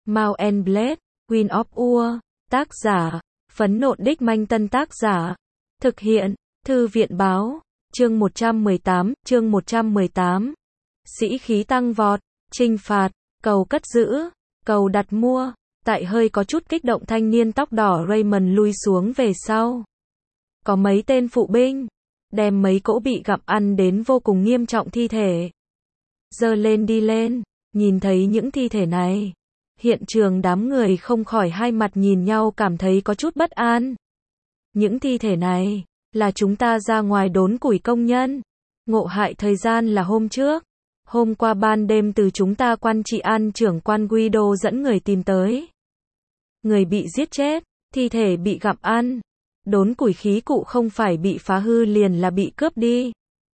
Mount and Blade, Queen of War, tác giả, Phấn Nộn Đích Manh Tân tác giả, thực hiện, Thư viện báo, chương 118, sĩ khí tăng vọt, trinh phạt, cầu cất giữ, cầu đặt mua, tại hơi có chút kích động thanh niên tóc đỏ Raymond lui xuống về sau. Có mấy tên phụ binh, đem mấy cỗ bị gặm ăn đến vô cùng nghiêm trọng thi thể. Giơ lên đi lên, nhìn thấy những thi thể này. Hiện trường đám người không khỏi hai mặt nhìn nhau cảm thấy có chút bất an. Những thi thể này, là chúng ta ra ngoài đốn củi công nhân. Ngộ hại thời gian là hôm trước. Hôm qua ban đêm từ chúng ta quan trị an trưởng quan Guido dẫn người tìm tới. Người bị giết chết, thi thể bị gặm ăn. Đốn củi khí cụ không phải bị phá hư liền là bị cướp đi.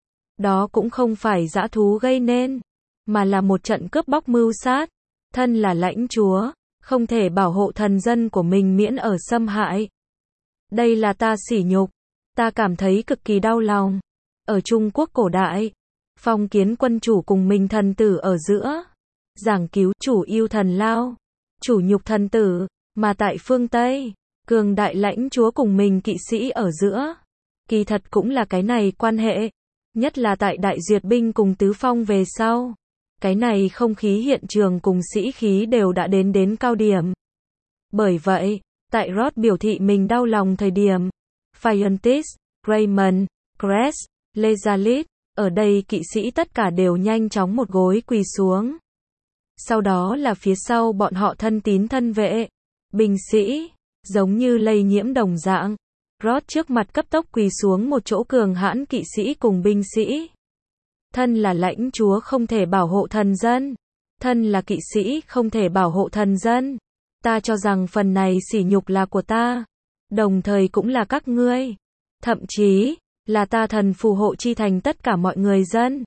Đó cũng không phải dã thú gây nên, mà là một trận cướp bóc mưu sát. Thân là lãnh chúa, không thể bảo hộ thần dân của mình miễn ở xâm hại. Đây là ta sỉ nhục, ta cảm thấy cực kỳ đau lòng. Ở Trung Quốc cổ đại, phong kiến quân chủ cùng mình thần tử ở giữa, giảng cứu chủ yêu thần lao, chủ nhục thần tử, mà tại phương Tây, cường đại lãnh chúa cùng mình kỵ sĩ ở giữa. Kỳ thật cũng là cái này quan hệ, nhất là tại đại duyệt binh cùng tứ phong về sau. Cái này không khí hiện trường cùng sĩ khí đều đã đến cao điểm. Bởi vậy, tại Roth biểu thị mình đau lòng thời điểm, Fayontis, Raymond, Crest, Lezalit, ở đây kỵ sĩ tất cả đều nhanh chóng một gối quỳ xuống. Sau đó là phía sau bọn họ thân tín thân vệ, binh sĩ, giống như lây nhiễm đồng dạng. Roth trước mặt cấp tốc quỳ xuống một chỗ cường hãn kỵ sĩ cùng binh sĩ. Thân là lãnh chúa không thể bảo hộ thần dân. Thân là kỵ sĩ không thể bảo hộ thần dân. Ta cho rằng phần này sỉ nhục là của ta. Đồng thời cũng là các ngươi. Thậm chí, là ta thần phù hộ chi thành tất cả mọi người dân.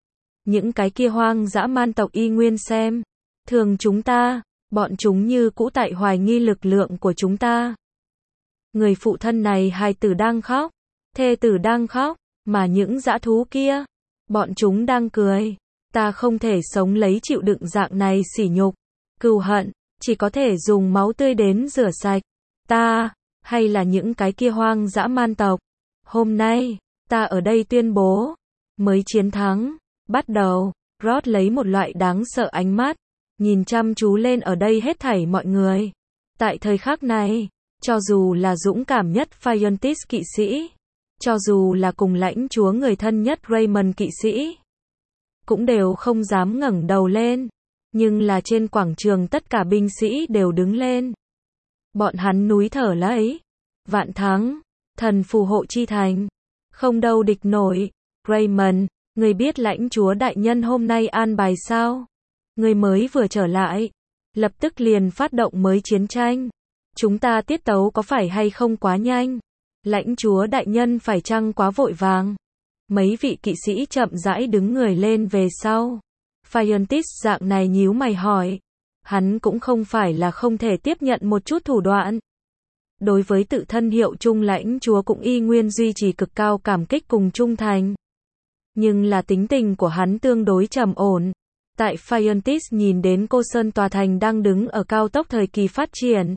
Những cái kia hoang dã man tộc y nguyên xem. Thường chúng ta, bọn chúng như cũ tại hoài nghi lực lượng của chúng ta. Người phụ thân này hài tử đang khóc. Thê tử đang khóc. Mà những dã thú kia, bọn chúng đang cười. Ta không thể sống lấy chịu đựng dạng này sỉ nhục, cừu hận, chỉ có thể dùng máu tươi đến rửa sạch. Ta, hay là những cái kia hoang dã man tộc. Hôm nay, ta ở đây tuyên bố, mới chiến thắng, bắt đầu. Roth lấy một loại đáng sợ ánh mắt, nhìn chăm chú lên ở đây hết thảy mọi người. Tại thời khắc này, cho dù là dũng cảm nhất Fayontis kỵ sĩ, cho dù là cùng lãnh chúa người thân nhất Raymond kỵ sĩ, cũng đều không dám ngẩng đầu lên. Nhưng là trên quảng trường tất cả binh sĩ đều đứng lên. Bọn hắn núi thở lấy. Vạn thắng, thần phù hộ chi thành. Không đâu địch nổi. Raymond, người biết lãnh chúa đại nhân hôm nay an bài sao? Người mới vừa trở lại, lập tức liền phát động mới chiến tranh. Chúng ta tiết tấu có phải hay không quá nhanh? Lãnh chúa đại nhân phải chăng quá vội vàng? Mấy vị kỵ sĩ chậm rãi đứng người lên về sau. Fayontis dạng này nhíu mày hỏi. Hắn cũng không phải là không thể tiếp nhận một chút thủ đoạn. Đối với tự thân hiệu trung lãnh chúa cũng y nguyên duy trì cực cao cảm kích cùng trung thành. Nhưng là tính tình của hắn tương đối trầm ổn. Tại Fayontis nhìn đến Cô Sơn tòa thành đang đứng ở cao tốc thời kỳ phát triển.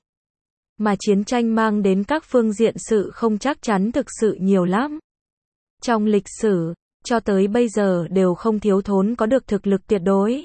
Mà chiến tranh mang đến các phương diện sự không chắc chắn thực sự nhiều lắm. Trong lịch sử, cho tới bây giờ đều không thiếu thốn có được thực lực tuyệt đối.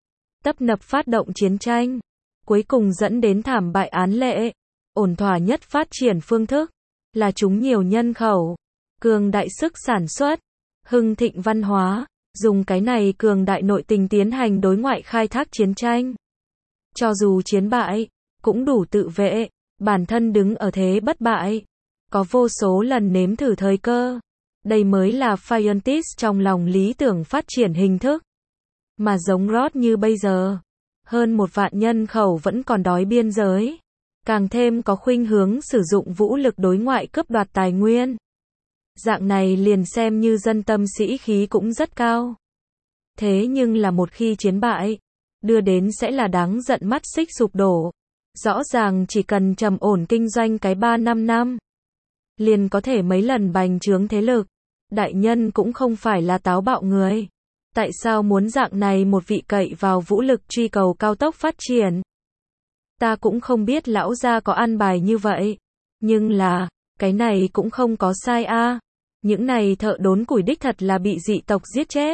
Tấp nập phát động chiến tranh, cuối cùng dẫn đến thảm bại án lệ. Ổn thỏa nhất phát triển phương thức, là chúng nhiều nhân khẩu, cường đại sức sản xuất, hưng thịnh văn hóa, dùng cái này cường đại nội tình tiến hành đối ngoại khai thác chiến tranh. Cho dù chiến bại, cũng đủ tự vệ, bản thân đứng ở thế bất bại. Có vô số lần nếm thử thời cơ. Đây mới là Fayontis trong lòng lý tưởng phát triển hình thức. Mà giống Roth như bây giờ, hơn 1 vạn nhân khẩu vẫn còn đói biên giới. Càng thêm có khuynh hướng sử dụng vũ lực đối ngoại cướp đoạt tài nguyên. Dạng này liền xem như dân tâm sĩ khí cũng rất cao. Thế nhưng là một khi chiến bại, đưa đến sẽ là đáng giận mắt xích sụp đổ. Rõ ràng chỉ cần trầm ổn kinh doanh cái 3-5 năm, liền có thể mấy lần bành trướng thế lực. Đại nhân cũng không phải là táo bạo người. Tại sao muốn dạng này một vị cậy vào vũ lực truy cầu cao tốc phát triển? Ta cũng không biết lão gia có an bài như vậy. Nhưng là, cái này cũng không có sai a. Những này thợ đốn củi đích thật là bị dị tộc giết chết.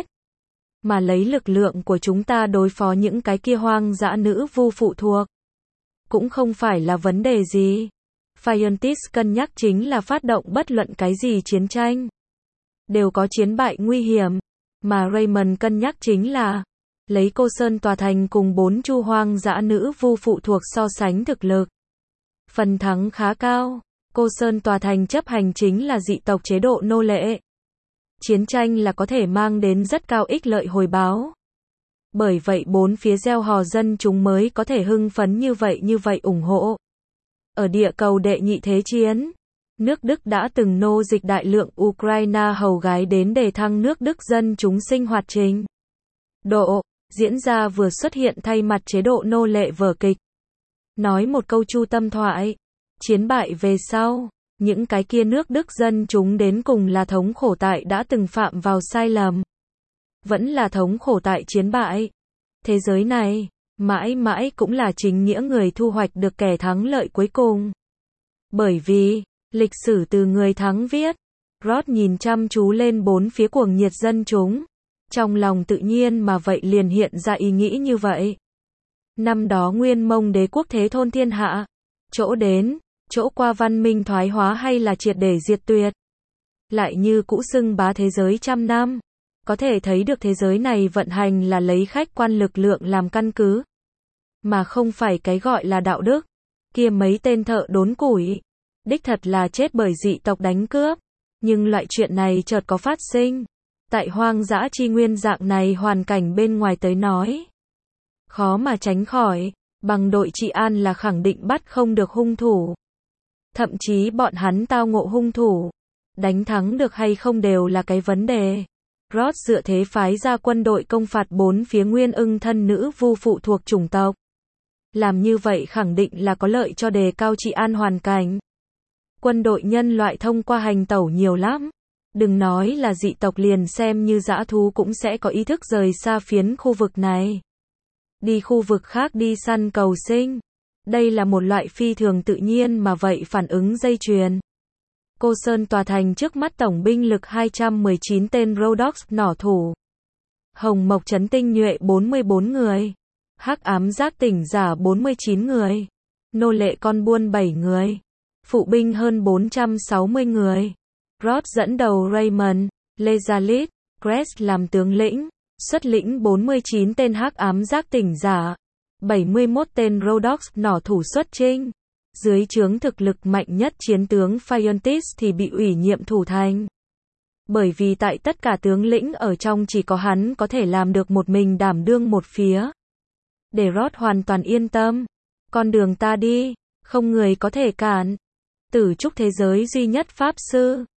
Mà lấy lực lượng của chúng ta đối phó những cái kia hoang dã nữ vu phụ thuộc. Cũng không phải là vấn đề gì. Phiontis cân nhắc chính là phát động bất luận cái gì chiến tranh. Đều có chiến bại nguy hiểm. Mà Raymond cân nhắc chính là lấy Cô Sơn Tòa Thành cùng 4 chu hoang dã nữ vu phụ thuộc so sánh thực lực. Phần thắng khá cao. Cô Sơn Tòa Thành chấp hành chính là dị tộc chế độ nô lệ. Chiến tranh là có thể mang đến rất cao ích lợi hồi báo. Bởi vậy bốn phía gieo hò dân chúng mới có thể hưng phấn như vậy ủng hộ. Ở địa cầu đệ nhị thế chiến, nước Đức đã từng nô dịch đại lượng Ukraine hầu gái đến để thăng nước Đức dân chúng sinh hoạt trình độ, diễn ra vừa xuất hiện thay mặt chế độ nô lệ vở kịch. Nói một câu chu tâm thoại, chiến bại về sau, những cái kia nước Đức dân chúng đến cùng là thống khổ tại đã từng phạm vào sai lầm. Vẫn là thống khổ tại chiến bại. Thế giới này, mãi mãi cũng là chính nghĩa người thu hoạch được kẻ thắng lợi cuối cùng. Bởi vì, lịch sử từ người thắng viết. Roth nhìn chăm chú lên bốn phía cuồng nhiệt dân chúng. Trong lòng tự nhiên mà vậy liền hiện ra ý nghĩ như vậy. Năm đó Nguyên Mông đế quốc thế thôn thiên hạ. Chỗ đến, chỗ qua văn minh thoái hóa hay là triệt để diệt tuyệt. Lại như cũ xưng bá thế giới trăm năm. Có thể thấy được thế giới này vận hành là lấy khách quan lực lượng làm căn cứ. Mà không phải cái gọi là đạo đức. Kia mấy tên thợ đốn củi. Đích thật là chết bởi dị tộc đánh cướp. Nhưng loại chuyện này chợt có phát sinh. Tại hoang dã chi nguyên dạng này hoàn cảnh bên ngoài tới nói. Khó mà tránh khỏi. Bằng đội trị an là khẳng định bắt không được hung thủ. Thậm chí bọn hắn tao ngộ hung thủ. Đánh thắng được hay không đều là cái vấn đề. Roth dựa thế phái ra quân đội công phạt bốn phía Nguyên Ưng thân nữ vu phụ thuộc chủng tộc. Làm như vậy khẳng định là có lợi cho đề cao trị an hoàn cảnh. Quân đội nhân loại thông qua hành tẩu nhiều lắm. Đừng nói là dị tộc liền xem như dã thú cũng sẽ có ý thức rời xa phiến khu vực này. Đi khu vực khác đi săn cầu sinh. Đây là một loại phi thường tự nhiên mà vậy phản ứng dây chuyền. Cô Sơn Tòa Thành trước mắt tổng binh lực 219 tên Rhodox nỏ thủ. Hồng Mộc Trấn tinh nhuệ 44 người. Hắc ám giác tỉnh giả 49 người. Nô lệ con buôn 7 người. Phụ binh hơn 460 người. Roth dẫn đầu Raymond, Lezalit, Crest làm tướng lĩnh. Xuất lĩnh 49 tên hắc ám giác tỉnh giả. 71 tên Rhodox nỏ thủ xuất chinh. Dưới trướng thực lực mạnh nhất chiến tướng Phiontis thì bị ủy nhiệm thủ thành. Bởi vì tại tất cả tướng lĩnh ở trong chỉ có hắn có thể làm được một mình đảm đương một phía. Để Roth hoàn toàn yên tâm. Con đường ta đi, không người có thể cản. Tử trúc thế giới duy nhất pháp sư.